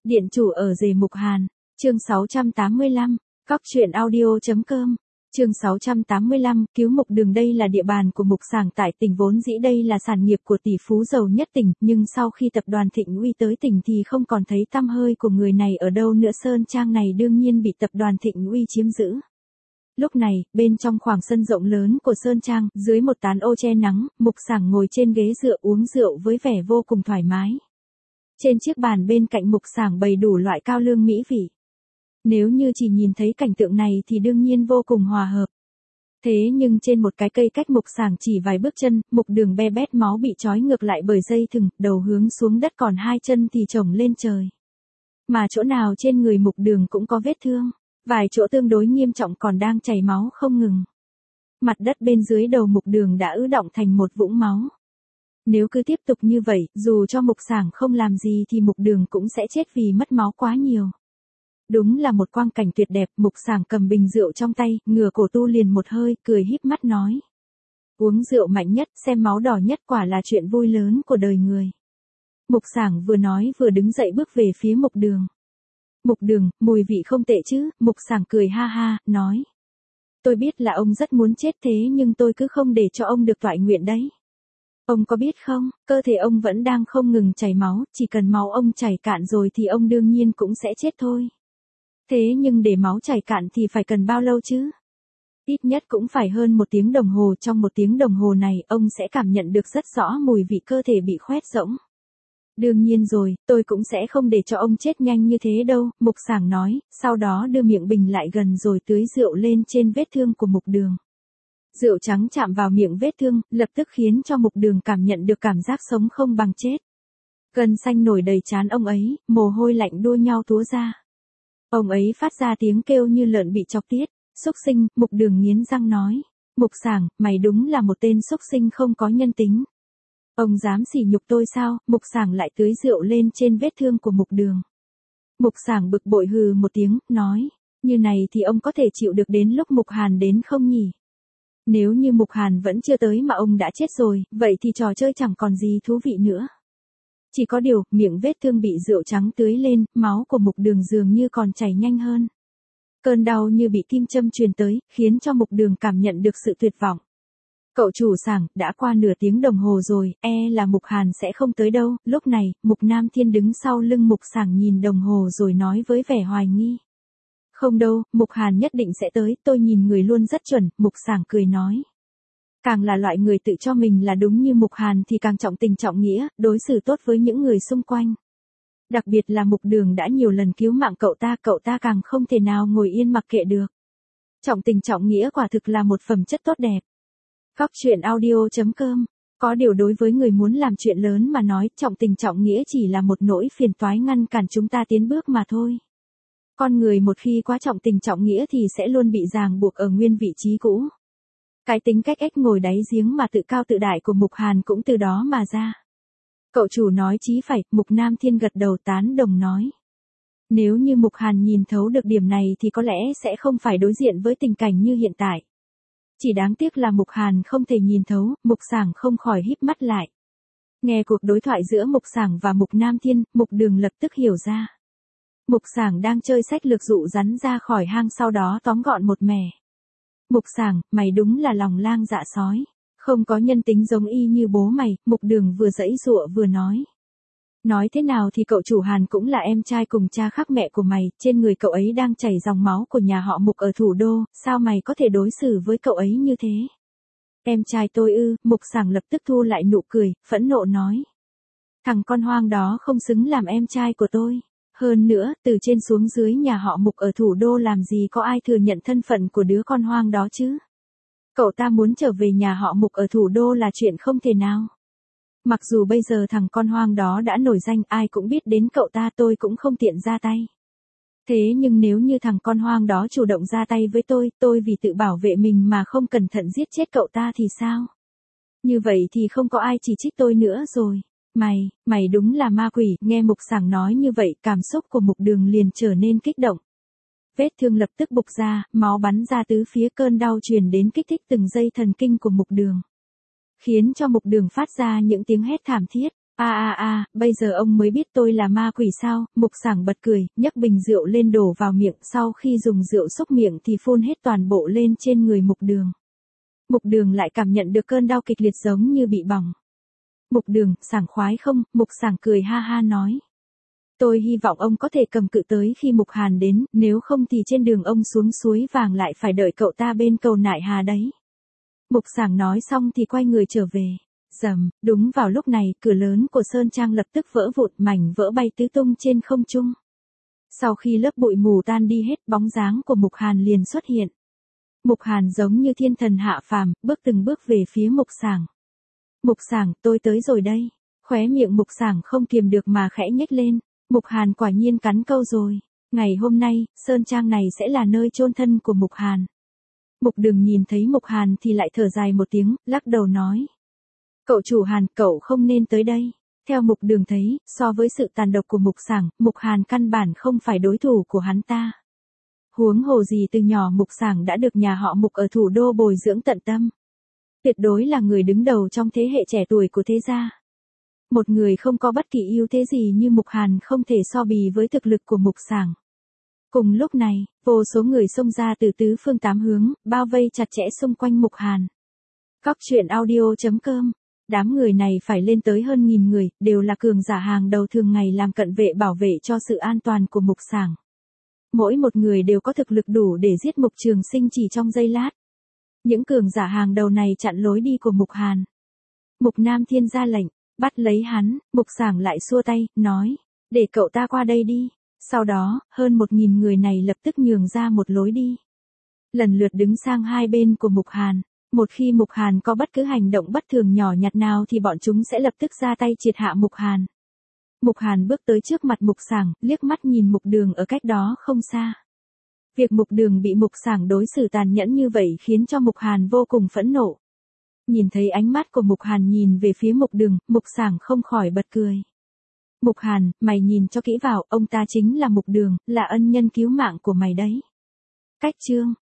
Điện chủ ở rể Mục Hàn, chương 685, Cóc truyện audio.com, chương 685, cứu Mục Đường. Đây là địa bàn của Mục Sảng tại tỉnh, vốn dĩ đây là sản nghiệp của tỷ phú giàu nhất tỉnh, nhưng sau khi tập đoàn Thịnh Uy tới tỉnh thì không còn thấy tăm hơi của người này ở đâu nữa. Sơn trang này đương nhiên bị tập đoàn Thịnh Uy chiếm giữ. Lúc này, bên trong khoảng sân rộng lớn của Sơn Trang, dưới một tán ô che nắng, Mục Sảng ngồi trên ghế dựa uống rượu với vẻ vô cùng thoải mái. Trên chiếc bàn bên cạnh Mục Sảng bày đủ loại cao lương mỹ vị. Nếu như chỉ nhìn thấy cảnh tượng này thì đương nhiên vô cùng hòa hợp. Thế nhưng trên một cái cây cách Mục Sảng chỉ vài bước chân, Mục Đường be bét máu bị trói ngược lại bởi dây thừng, đầu hướng xuống đất, còn hai chân thì chồng lên trời. Mà chỗ nào trên người Mục Đường cũng có vết thương, vài chỗ tương đối nghiêm trọng còn đang chảy máu không ngừng. Mặt đất bên dưới đầu Mục Đường đã ứ đọng thành một vũng máu. Nếu cứ tiếp tục như vậy, dù cho Mục Sảng không làm gì thì Mục Đường cũng sẽ chết vì mất máu quá nhiều. Đúng là một quang cảnh tuyệt đẹp. Mục Sảng cầm bình rượu trong tay, ngửa cổ tu liền một hơi, cười híp mắt nói. Uống rượu mạnh nhất, xem máu đỏ nhất, quả là chuyện vui lớn của đời người. Mục Sảng vừa nói vừa đứng dậy bước về phía Mục Đường. Mục Đường, mùi vị không tệ chứ? Mục Sảng cười ha ha, nói. Tôi biết là ông rất muốn chết, thế nhưng tôi cứ không để cho ông được toại nguyện đấy. Ông có biết không, cơ thể ông vẫn đang không ngừng chảy máu, chỉ cần máu ông chảy cạn rồi thì ông đương nhiên cũng sẽ chết thôi. Thế nhưng để máu chảy cạn thì phải cần bao lâu chứ? Ít nhất cũng phải hơn 1 tiếng đồng hồ. Trong 1 tiếng đồng hồ này, ông sẽ cảm nhận được rất rõ mùi vị cơ thể bị khoét rỗng. Đương nhiên rồi, tôi cũng sẽ không để cho ông chết nhanh như thế đâu, Mục Sảng nói, sau đó đưa miệng bình lại gần rồi tưới rượu lên trên vết thương của Mục Đường. Rượu trắng chạm vào miệng vết thương, lập tức khiến cho Mục Đường cảm nhận được cảm giác sống không bằng chết. Gân xanh nổi đầy trán ông ấy, mồ hôi lạnh đua nhau túa ra. Ông ấy phát ra tiếng kêu như lợn bị chọc tiết. Xúc sinh, Mục Đường nghiến răng nói. Mục Sảng, mày đúng là một tên xúc sinh không có nhân tính. Ông dám sỉ nhục tôi sao? Mục Sảng lại tưới rượu lên trên vết thương của Mục Đường. Mục Sảng bực bội hừ một tiếng, nói. Như này thì ông có thể chịu được đến lúc Mục Hàn đến không nhỉ? Nếu như Mục Hàn vẫn chưa tới mà ông đã chết rồi, vậy thì trò chơi chẳng còn gì thú vị nữa. Chỉ có điều, miệng vết thương bị rượu trắng tưới lên, máu của Mục Đường dường như còn chảy nhanh hơn. Cơn đau như bị kim châm truyền tới, khiến cho Mục Đường cảm nhận được sự tuyệt vọng. Cậu chủ Sảng, đã qua nửa tiếng đồng hồ rồi, là Mục Hàn sẽ không tới đâu. Lúc này, Mục Nam Thiên đứng sau lưng Mục Sảng nhìn đồng hồ rồi nói với vẻ hoài nghi. Không đâu, Mục Hàn nhất định sẽ tới, tôi nhìn người luôn rất chuẩn, Mục Sảng cười nói. Càng là loại người tự cho mình là đúng như Mục Hàn thì càng trọng tình trọng nghĩa, đối xử tốt với những người xung quanh. Đặc biệt là Mục Đường đã nhiều lần cứu mạng cậu ta càng không thể nào ngồi yên mặc kệ được. Trọng tình trọng nghĩa quả thực là một phẩm chất tốt đẹp. Cóc truyện audio.com. Có điều đối với người muốn làm chuyện lớn mà nói, trọng tình trọng nghĩa chỉ là một nỗi phiền toái ngăn cản chúng ta tiến bước mà thôi. Con người một khi quá trọng tình trọng nghĩa thì sẽ luôn bị ràng buộc ở nguyên vị trí cũ. Cái tính cách ếch ngồi đáy giếng mà tự cao tự đại của Mục Hàn cũng từ đó mà ra. Cậu chủ nói chí phải, Mục Nam Thiên gật đầu tán đồng nói. Nếu như Mục Hàn nhìn thấu được điểm này thì có lẽ sẽ không phải đối diện với tình cảnh như hiện tại. Chỉ đáng tiếc là Mục Hàn không thể nhìn thấu, Mục Sảng không khỏi híp mắt lại. Nghe cuộc đối thoại giữa Mục Sảng và Mục Nam Thiên, Mục Đường lập tức hiểu ra. Mục Sảng đang chơi sách lược dụ rắn ra khỏi hang, sau đó tóm gọn một mẻ. Mục Sảng, mày đúng là lòng lang dạ sói, không có nhân tính giống y như bố mày. Mục Đường vừa giãy giụa vừa nói. Nói thế nào thì cậu chủ Hàn cũng là em trai cùng cha khác mẹ của mày, trên người cậu ấy đang chảy dòng máu của nhà họ Mục ở thủ đô, sao mày có thể đối xử với cậu ấy như thế? Em trai tôi ư? Mục Sảng lập tức thu lại nụ cười, phẫn nộ nói. Thằng con hoang đó không xứng làm em trai của tôi. Hơn nữa, từ trên xuống dưới nhà họ Mục ở thủ đô làm gì có ai thừa nhận thân phận của đứa con hoang đó chứ? Cậu ta muốn trở về nhà họ Mục ở thủ đô là chuyện không thể nào. Mặc dù bây giờ thằng con hoang đó đã nổi danh, ai cũng biết đến cậu ta, tôi cũng không tiện ra tay. Thế nhưng nếu như thằng con hoang đó chủ động ra tay với tôi vì tự bảo vệ mình mà không cẩn thận giết chết cậu ta thì sao? Như vậy thì không có ai chỉ trích tôi nữa rồi. Mày đúng là ma quỷ. Nghe Mục Sảng nói như vậy, cảm xúc của Mục Đường liền trở nên kích động. Vết thương lập tức bục ra, máu bắn ra tứ phía, cơn đau truyền đến kích thích từng dây thần kinh của Mục Đường. Khiến cho Mục Đường phát ra những tiếng hét thảm thiết. Bây giờ ông mới biết tôi là ma quỷ sao? Mục Sảng bật cười, nhấc bình rượu lên đổ vào miệng, sau khi dùng rượu xúc miệng thì phun hết toàn bộ lên trên người Mục Đường. Mục Đường lại cảm nhận được cơn đau kịch liệt giống như bị bỏng. Mục Đường, sảng khoái không? Mục Sảng cười ha ha nói. Tôi hy vọng ông có thể cầm cự tới khi Mục Hàn đến, nếu không thì trên đường ông xuống suối vàng lại phải đợi cậu ta bên cầu Nại Hà đấy. Mục Sảng nói xong thì quay người trở về. Rầm, đúng vào lúc này, cửa lớn của Sơn Trang lập tức vỡ vụn, mảnh vỡ bay tứ tung trên không trung. Sau khi lớp bụi mù tan đi hết, bóng dáng của Mục Hàn liền xuất hiện. Mục Hàn giống như thiên thần hạ phàm, bước từng bước về phía Mục Sảng. Mục Sảng, tôi tới rồi đây. Khóe miệng Mục Sảng không kiềm được mà khẽ nhếch lên. Mục Hàn quả nhiên cắn câu rồi. Ngày hôm nay, Sơn Trang này sẽ là nơi chôn thân của Mục Hàn. Mục Đường nhìn thấy Mục Hàn thì lại thở dài một tiếng, lắc đầu nói. Cậu chủ Hàn, cậu không nên tới đây. Theo Mục Đường thấy, so với sự tàn độc của Mục Sảng, Mục Hàn căn bản không phải đối thủ của hắn ta. Huống hồ gì từ nhỏ Mục Sảng đã được nhà họ Mục ở thủ đô bồi dưỡng tận tâm. Tuyệt đối là người đứng đầu trong thế hệ trẻ tuổi của thế gia. Một người không có bất kỳ ưu thế gì như Mục Hàn không thể so bì với thực lực của Mục Sảng. Cùng lúc này, vô số người xông ra từ tứ phương tám hướng, bao vây chặt chẽ xung quanh Mục Hàn. Cóc truyện audio.com. Đám người này phải lên tới hơn 1000 người, đều là cường giả hàng đầu thường ngày làm cận vệ bảo vệ cho sự an toàn của Mục Sảng. Mỗi một người đều có thực lực đủ để giết Mục Trường Sinh chỉ trong giây lát. Những cường giả hàng đầu này chặn lối đi của Mục Hàn. Mục Nam Thiên ra lệnh, bắt lấy hắn. Mục Sảng lại xua tay, nói, để cậu ta qua đây đi. Sau đó, hơn 1000 người này lập tức nhường ra một lối đi. Lần lượt đứng sang hai bên của Mục Hàn. Một khi Mục Hàn có bất cứ hành động bất thường nhỏ nhặt nào thì bọn chúng sẽ lập tức ra tay triệt hạ Mục Hàn. Mục Hàn bước tới trước mặt Mục Sảng, liếc mắt nhìn Mục Đường ở cách đó không xa. Việc Mục Đường bị Mục Sảng đối xử tàn nhẫn như vậy khiến cho Mục Hàn vô cùng phẫn nộ. Nhìn thấy ánh mắt của Mục Hàn nhìn về phía Mục Đường, Mục Sảng không khỏi bật cười. Mục Hàn, mày nhìn cho kỹ vào, ông ta chính là Mục Đường, là ân nhân cứu mạng của mày đấy. Cách chương